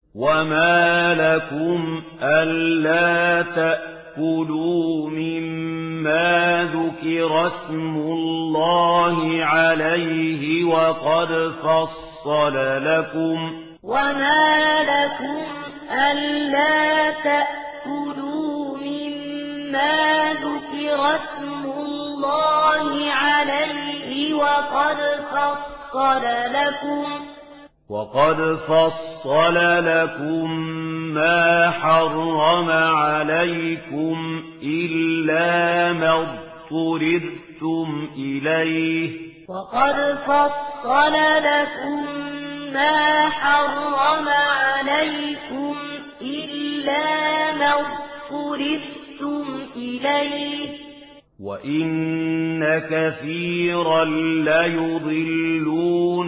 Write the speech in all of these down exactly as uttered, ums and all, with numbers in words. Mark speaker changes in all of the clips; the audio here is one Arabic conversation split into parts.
Speaker 1: وما لكم ألا تأكلوا مما ذكر اسم الله عليه وقد فصل لكم
Speaker 2: وما لكم ألا تأكلوا مما ذكر اسم الله عليه وقد فصل لكم
Speaker 1: وقد فصل لكم ما حرم عليكم إلا ما اضطررتم إليه
Speaker 2: وقد فصل لكم ما حرم عليكم إلا ما اضطررتم إليه
Speaker 1: وإن كثيرا ليضلون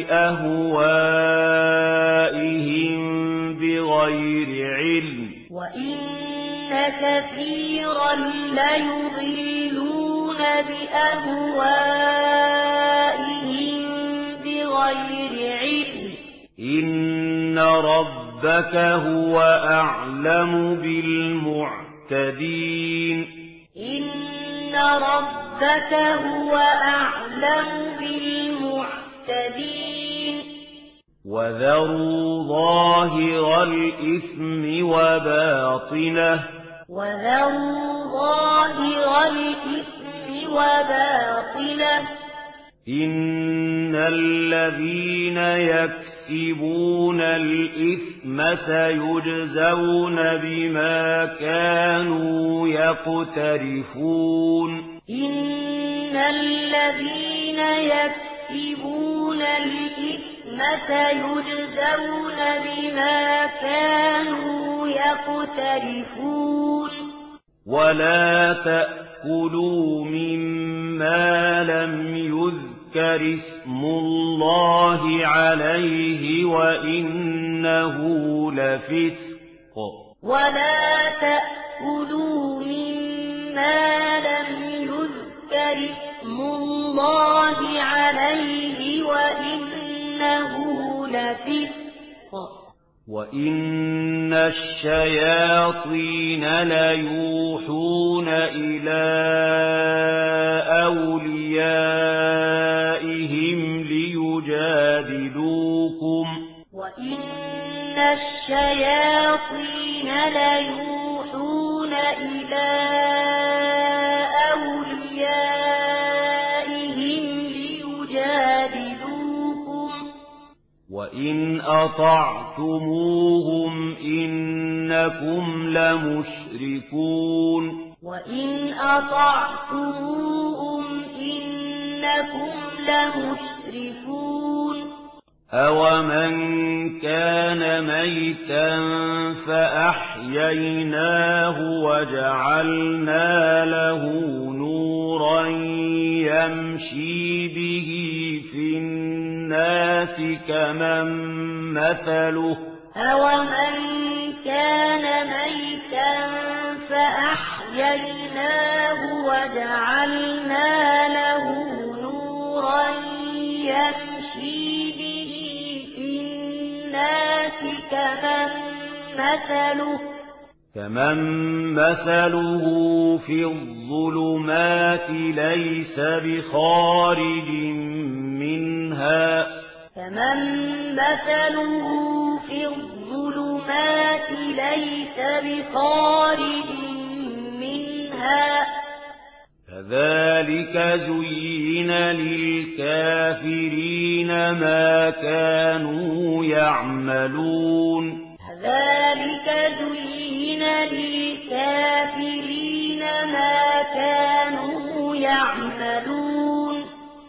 Speaker 1: بأهوائهم بغير علم
Speaker 2: وإن كثيرا ليضلون بأهوائهم بغير علم
Speaker 1: إن ربك هو أعلم بالمعتدين
Speaker 2: إن ربك هو أعلم بالمعتدين
Speaker 1: وذروا ظاهر الإثم وباطنه
Speaker 2: وذروا ظاهر الإثم وباطنه
Speaker 1: إن الذين يكسبون الإثم سيجزون بما كانوا يقترفون
Speaker 2: إن الذين يكسبون الإثم سيجزون بما كانوا يقترفون
Speaker 1: ولا تأكلوا مما لم يذكر اسم الله عليه وإنه لفسق
Speaker 2: ولا تأكلوا مما لم يذكر اسم الله عليه وإنه لفسق
Speaker 1: وإن الشياطين ليوحون إلى أوليائهم ليجادلوكم
Speaker 2: وإن الشياطين ليوحون إلى أوليائهم ليجادلوكم
Speaker 1: وإن أطعتموهم إنكم لمشركون
Speaker 2: وإن أطعتموهم إنكم لمشركون
Speaker 1: أومن كان ميتا فأحييناه وجعلنا له نورا يمشي به في الناس كمن مثله
Speaker 2: أومن كان ميتا فأحييناه وجعلنا له نورا يمشي به في الناس كمن مثله
Speaker 1: كمن مثله في الظلمات ليس بخارج منها
Speaker 2: كمن مثله في الظلمات ليس بخارج منها
Speaker 1: كذلك زين للكافرين ما كانوا يعملون
Speaker 2: كذلك زين للكافرين ما كانوا يعملون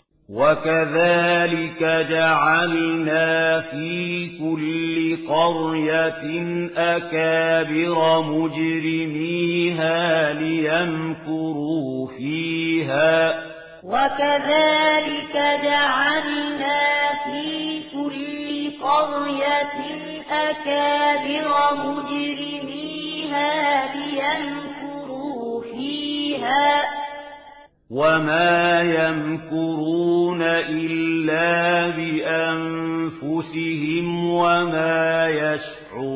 Speaker 1: وكذلك جعلنا في كل قرية أكابر مجرميها ليمكروا فيها
Speaker 2: وكذلك جعلنا في كل قرية أكابر مجرميها ليمكروا فيها
Speaker 1: وما يمكرون إلا بأنفسهم وما يشعرون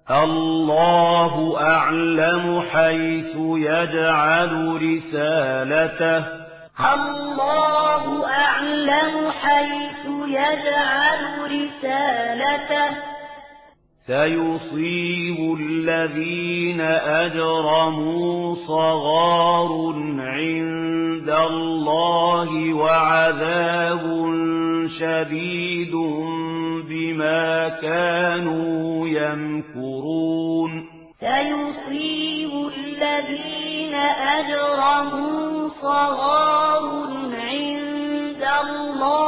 Speaker 1: الله أعلم حيث يجعل رسالته
Speaker 2: الله أعلم حيث يجعل رسالته
Speaker 1: سيصيب الذين أجرموا صغار عند الله وعذاب شديد بما كانوا يمكرون
Speaker 2: سيصيب الذين أجرموا صغار عند الله